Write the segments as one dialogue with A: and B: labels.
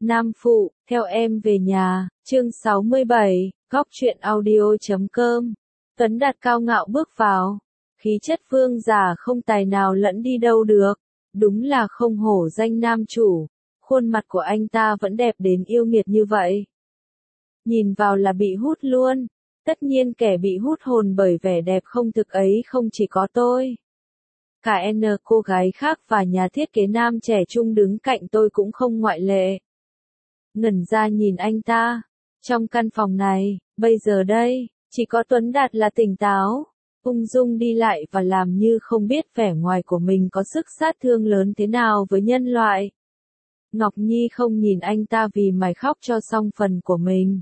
A: Nam Phụ, theo em về nhà, chương 67, góc truyện audio.com. Tuấn Đạt cao ngạo bước vào, khí chất vương giả không tài nào lẫn đi đâu được, đúng là không hổ danh nam chủ, khuôn mặt của anh ta vẫn đẹp đến yêu nghiệt như vậy. Nhìn vào là bị hút luôn, tất nhiên kẻ bị hút hồn bởi vẻ đẹp không thực ấy không chỉ có tôi. Cả N cô gái khác và nhà thiết kế nam trẻ trung đứng cạnh tôi cũng không ngoại lệ. Ngẩn ra nhìn anh ta. Trong căn phòng này, bây giờ đây, chỉ có Tuấn Đạt là tỉnh táo, ung dung đi lại và làm như không biết vẻ ngoài của mình có sức sát thương lớn thế nào với nhân loại. Ngọc Nhi không nhìn anh ta vì mày khóc cho xong phần của mình.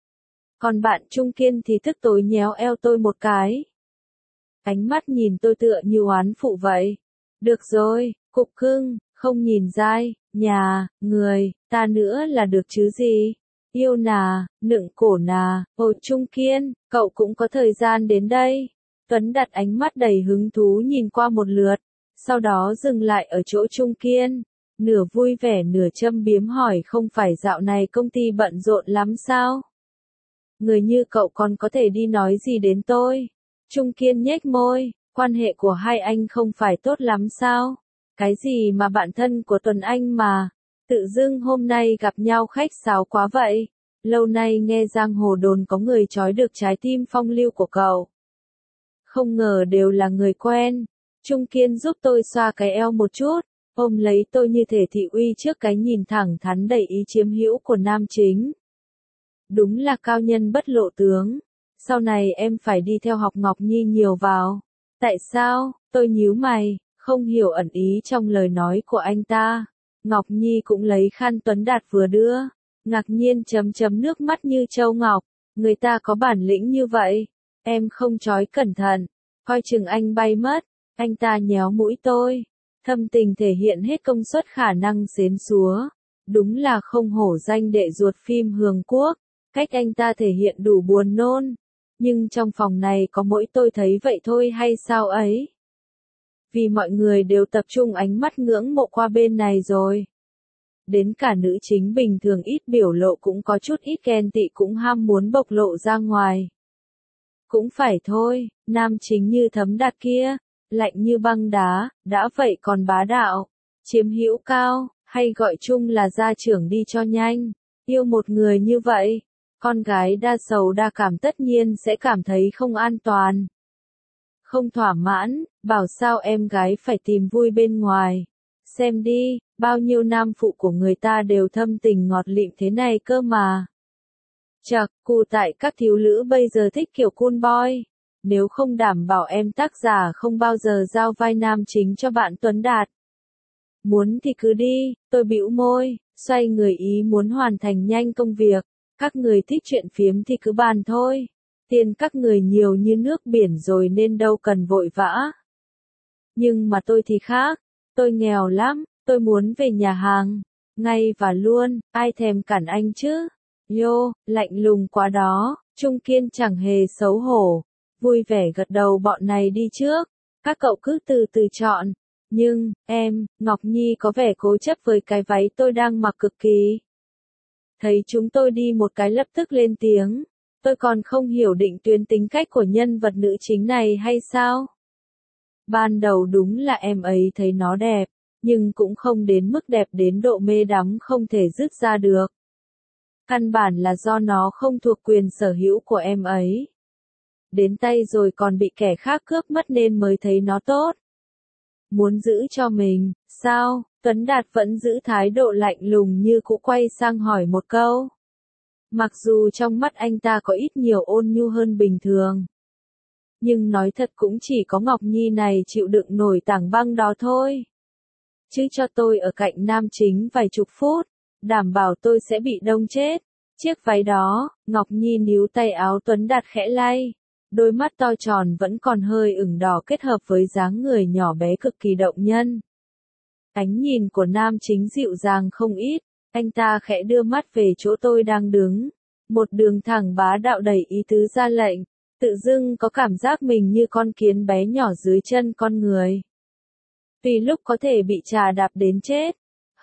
A: Còn bạn Trung Kiên thì tức tối nhéo eo tôi một cái. Ánh mắt nhìn tôi tựa như oán phụ vậy. Được rồi, cục cưng, không nhìn dai, nhà, người, ta nữa là được chứ gì. Yêu nà, nựng cổ nà, ôi Trung Kiên, cậu cũng có thời gian đến đây. Tuấn đặt ánh mắt đầy hứng thú nhìn qua một lượt, sau đó dừng lại ở chỗ Trung Kiên. Nửa vui vẻ nửa châm biếm hỏi không phải dạo này công ty bận rộn lắm sao? Người như cậu còn có thể đi nói gì đến tôi? Trung Kiên nhếch môi, quan hệ của hai anh không phải tốt lắm sao? Cái gì mà bạn thân của Tuấn Anh mà, tự dưng hôm nay gặp nhau khách sáo quá vậy. Lâu nay nghe giang hồ đồn có người trói được trái tim phong lưu của cậu. Không ngờ đều là người quen. Trung Kiên giúp tôi xoa cái eo một chút, ôm lấy tôi như thể thị uy trước cái nhìn thẳng thắn đầy ý chiếm hữu của nam chính. Đúng là cao nhân bất lộ tướng. Sau này em phải đi theo học Ngọc Nhi nhiều vào. Tại sao? Tôi nhíu mày, không hiểu ẩn ý trong lời nói của anh ta. Ngọc Nhi cũng lấy khăn Tuấn Đạt vừa đưa. Ngạc nhiên chấm chấm nước mắt như châu ngọc. Người ta có bản lĩnh như vậy. Em không trói cẩn thận. Coi chừng anh bay mất. Anh ta nhéo mũi tôi. Thâm tình thể hiện hết công suất khả năng xến xúa. Đúng là không hổ danh đệ ruột phim Hương Quốc. Cách anh ta thể hiện đủ buồn nôn. Nhưng trong phòng này có mỗi tôi thấy vậy thôi hay sao ấy? Vì mọi người đều tập trung ánh mắt ngưỡng mộ qua bên này rồi. Đến cả nữ chính bình thường ít biểu lộ cũng có chút ít ghen tị cũng ham muốn bộc lộ ra ngoài. Cũng phải thôi, nam chính như Thấm Đạt kia, lạnh như băng đá, đã vậy còn bá đạo, chiếm hữu cao, hay gọi chung là gia trưởng đi cho nhanh. Yêu một người như vậy, con gái đa sầu đa cảm tất nhiên sẽ cảm thấy không an toàn. Không thỏa mãn, bảo sao em gái phải tìm vui bên ngoài. Xem đi, bao nhiêu nam phụ của người ta đều thâm tình ngọt lịm thế này cơ mà. Chật, cụ tại các thiếu nữ bây giờ thích kiểu cool boy. Nếu không đảm bảo em tác giả không bao giờ giao vai nam chính cho bạn Tuấn Đạt. Muốn thì cứ đi, tôi bĩu môi, xoay người ý muốn hoàn thành nhanh công việc. Các người thích chuyện phiếm thì cứ bàn thôi. Tiền các người nhiều như nước biển rồi nên đâu cần vội vã. Nhưng mà tôi thì khác. Tôi nghèo lắm, tôi muốn về nhà hàng. Ngay và luôn, ai thèm cản anh chứ? Yo, lạnh lùng quá đó. Trung Kiên chẳng hề xấu hổ. Vui vẻ gật đầu bọn này đi trước. Các cậu cứ từ từ chọn. Nhưng, em, Ngọc Nhi có vẻ cố chấp với cái váy tôi đang mặc cực kỳ. Thấy chúng tôi đi một cái lập tức lên tiếng. Tôi còn không hiểu định tuyến tính cách của nhân vật nữ chính này hay sao? Ban đầu đúng là em ấy thấy nó đẹp, nhưng cũng không đến mức đẹp đến độ mê đắm không thể dứt ra được. Căn bản là do nó không thuộc quyền sở hữu của em ấy. Đến tay rồi còn bị kẻ khác cướp mất nên mới thấy nó tốt. Muốn giữ cho mình, sao? Tuấn Đạt vẫn giữ thái độ lạnh lùng như cũ quay sang hỏi một câu. Mặc dù trong mắt anh ta có ít nhiều ôn nhu hơn bình thường. Nhưng nói thật cũng chỉ có Ngọc Nhi này chịu đựng nổi tảng băng đó thôi. Chứ cho tôi ở cạnh nam chính vài chục phút, đảm bảo tôi sẽ bị đông chết. Chiếc váy đó, Ngọc Nhi níu tay áo Tuấn Đạt khẽ lay. Đôi mắt to tròn vẫn còn hơi ửng đỏ kết hợp với dáng người nhỏ bé cực kỳ động nhân. Ánh nhìn của nam chính dịu dàng không ít, anh ta khẽ đưa mắt về chỗ tôi đang đứng. Một đường thẳng bá đạo đầy ý tứ ra lệnh, tự dưng có cảm giác mình như con kiến bé nhỏ dưới chân con người. Vì lúc có thể bị trà đạp đến chết,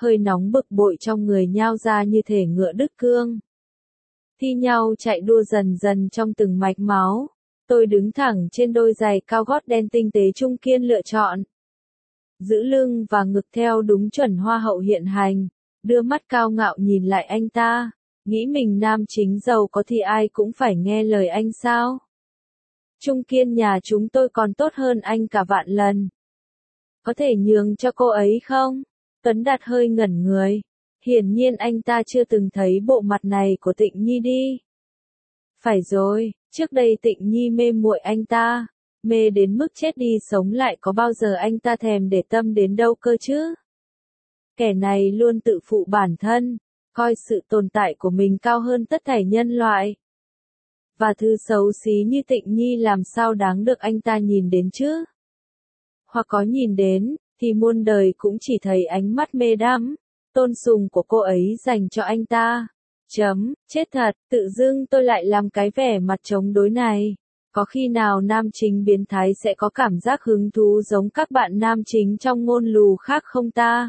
A: hơi nóng bực bội trong người nhao ra như thể ngựa đứt cương. Thi nhau chạy đua dần dần trong từng mạch máu. Tôi đứng thẳng trên đôi giày cao gót đen tinh tế Trung Kiên lựa chọn. Giữ lưng và ngực theo đúng chuẩn hoa hậu hiện hành, đưa mắt cao ngạo nhìn lại anh ta, nghĩ mình nam chính giàu có thì ai cũng phải nghe lời anh sao? Trung Kiên nhà chúng tôi còn tốt hơn anh cả vạn lần. Có thể nhường cho cô ấy không? Tuấn Đạt hơi ngẩn người. Hiển nhiên anh ta chưa từng thấy bộ mặt này của Tịnh Nhi đi. Phải rồi, trước đây Tịnh Nhi mê muội anh ta, mê đến mức chết đi sống lại có bao giờ anh ta thèm để tâm đến đâu cơ chứ? Kẻ này luôn tự phụ bản thân, coi sự tồn tại của mình cao hơn tất thảy nhân loại. Và thứ xấu xí như Tịnh Nhi làm sao đáng được anh ta nhìn đến chứ? Hoặc có nhìn đến, thì muôn đời cũng chỉ thấy ánh mắt mê đắm, tôn sùng của cô ấy dành cho anh ta. Chết thật, tự dưng tôi lại làm cái vẻ mặt chống đối này. Có khi nào nam chính biến thái sẽ có cảm giác hứng thú giống các bạn nam chính trong ngôn lù khác không ta?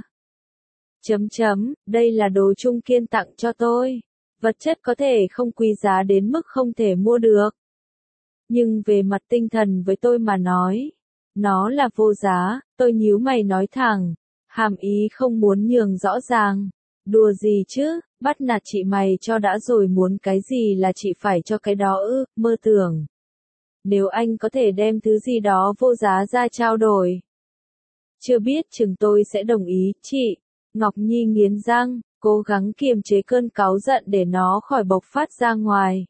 A: Đây là đồ Trung Kiên tặng cho tôi. Vật chất có thể không quý giá đến mức không thể mua được. Nhưng về mặt tinh thần với tôi mà nói, nó là vô giá, tôi nhíu mày nói thẳng, hàm ý không muốn nhường rõ ràng. Đùa gì chứ, bắt nạt chị mày cho đã rồi muốn cái gì là chị phải cho cái đó ư, mơ tưởng. Nếu anh có thể đem thứ gì đó vô giá ra trao đổi, chưa biết chừng tôi sẽ đồng ý, chị. Ngọc Nhi nghiến răng, cố gắng kiềm chế cơn cáu giận để nó khỏi bộc phát ra ngoài.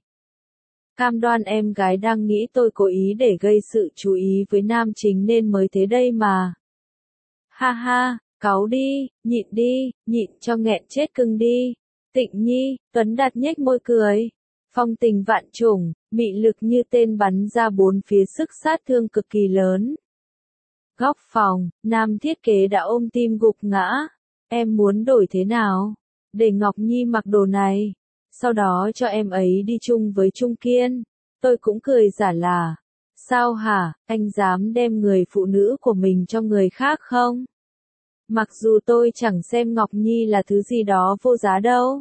A: Cam đoan em gái đang nghĩ tôi cố ý để gây sự chú ý với nam chính nên mới thế đây mà. Ha ha, cáu đi, nhịn cho nghẹn chết cưng đi. Tịnh Nhi, Tuấn Đạt nhếch môi cười. Phong tình vạn trùng, mị lực như tên bắn ra bốn phía sức sát thương cực kỳ lớn. Góc phòng, nam thiết kế đã ôm tim gục ngã. Em muốn đổi thế nào? Để Ngọc Nhi mặc đồ này, sau đó cho em ấy đi chung với Trung Kiên. Tôi cũng cười giả là, sao hả, anh dám đem người phụ nữ của mình cho người khác không? Mặc dù tôi chẳng xem Ngọc Nhi là thứ gì đó vô giá đâu.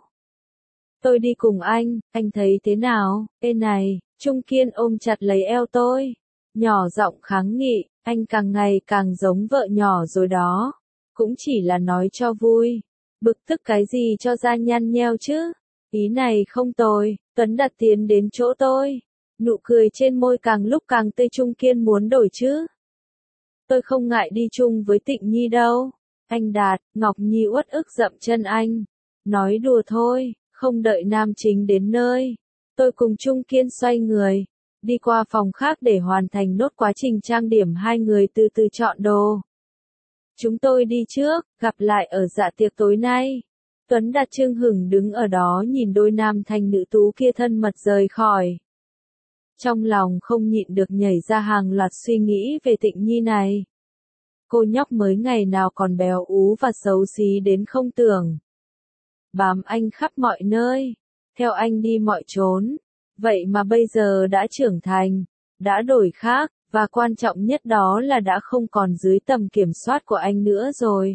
A: Tôi đi cùng anh thấy thế nào? Ê này, Trung Kiên ôm chặt lấy eo tôi, nhỏ giọng kháng nghị, anh càng ngày càng giống vợ nhỏ rồi đó. Cũng chỉ là nói cho vui. Bực tức cái gì cho ra nhăn nheo chứ? Ý này không tồi. Tuấn Đạt tiến đến chỗ tôi. Nụ cười trên môi càng lúc càng tươi. Trung Kiên muốn đổi chứ? Tôi không ngại đi chung với Tịnh Nhi đâu. Anh Đạt, Ngọc Nhi uất ức dậm chân anh. Nói đùa thôi, không đợi nam chính đến nơi. Tôi cùng Trung Kiên xoay người, đi qua phòng khác để hoàn thành nốt quá trình trang điểm. Hai người từ từ chọn đồ. Chúng tôi đi trước, gặp lại ở dạ tiệc tối nay. Tuấn Đạt chưng hửng đứng ở đó nhìn đôi nam thanh nữ tú kia thân mật rời khỏi. Trong lòng không nhịn được nhảy ra hàng loạt suy nghĩ về Tịnh Nhi này. Cô nhóc mới ngày nào còn béo ú và xấu xí đến không tưởng. Bám anh khắp mọi nơi, theo anh đi mọi chốn. Vậy mà bây giờ đã trưởng thành, đã đổi khác. Và quan trọng nhất đó là đã không còn dưới tầm kiểm soát của anh nữa rồi.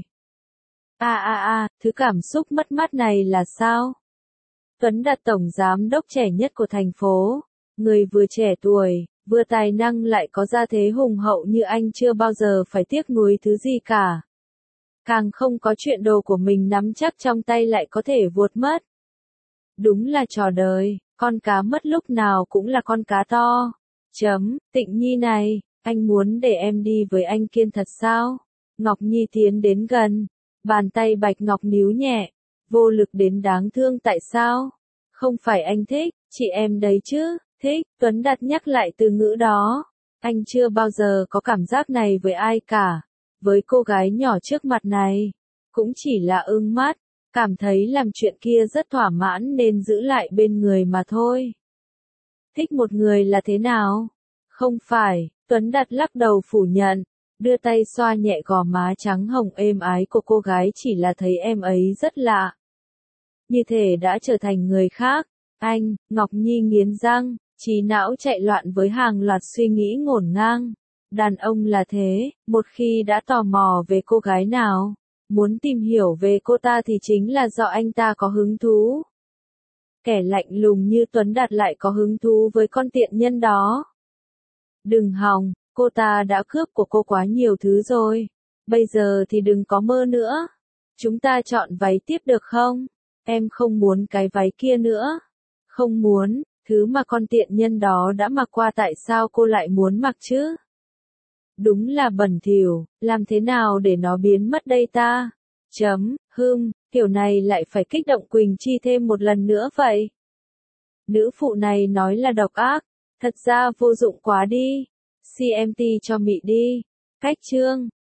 A: Thứ cảm xúc mất mát này là sao? Tuấn Đạt tổng giám đốc trẻ nhất của thành phố. Người vừa trẻ tuổi, vừa tài năng lại có gia thế hùng hậu như anh chưa bao giờ phải tiếc nuối thứ gì cả. Càng không có chuyện đồ của mình nắm chắc trong tay lại có thể vuột mất. Đúng là trò đời, con cá mất lúc nào cũng là con cá to. Tịnh Nhi này, anh muốn để em đi với anh Kiên thật sao? Ngọc Nhi tiến đến gần, bàn tay Bạch Ngọc níu nhẹ, vô lực đến đáng thương. Tại sao? Không phải anh thích, chị em đấy chứ, thích. Tuấn Đạt nhắc lại từ ngữ đó. Anh chưa bao giờ có cảm giác này với ai cả. Với cô gái nhỏ trước mặt này, cũng chỉ là ưng mắt, cảm thấy làm chuyện kia rất thỏa mãn nên giữ lại bên người mà thôi. Thích một người là thế nào? Không phải, Tuấn Đạt lắc đầu phủ nhận, đưa tay xoa nhẹ gò má trắng hồng êm ái của cô gái, chỉ là thấy em ấy rất lạ. Như thể đã trở thành người khác. Anh, Ngọc Nhi nghiến răng, trí não chạy loạn với hàng loạt suy nghĩ ngổn ngang. Đàn ông là thế, một khi đã tò mò về cô gái nào, Muốn tìm hiểu về cô ta thì chính là do anh ta có hứng thú. Kẻ lạnh lùng như Tuấn Đạt lại có hứng thú với con tiện nhân đó. Đừng hòng, cô ta đã cướp của cô quá nhiều thứ rồi. Bây giờ thì đừng có mơ nữa. Chúng ta chọn váy tiếp được không? Em không muốn cái váy kia nữa. Không muốn, thứ mà con tiện nhân đó đã mặc qua tại sao cô lại muốn mặc chứ? Đúng là bẩn thỉu, làm thế nào để nó biến mất đây ta? Kiểu này lại phải kích động Quỳnh Chi thêm một lần nữa vậy. Nữ phụ này nói là độc ác, thật ra vô dụng quá đi. CMT cho mị đi. Cách chương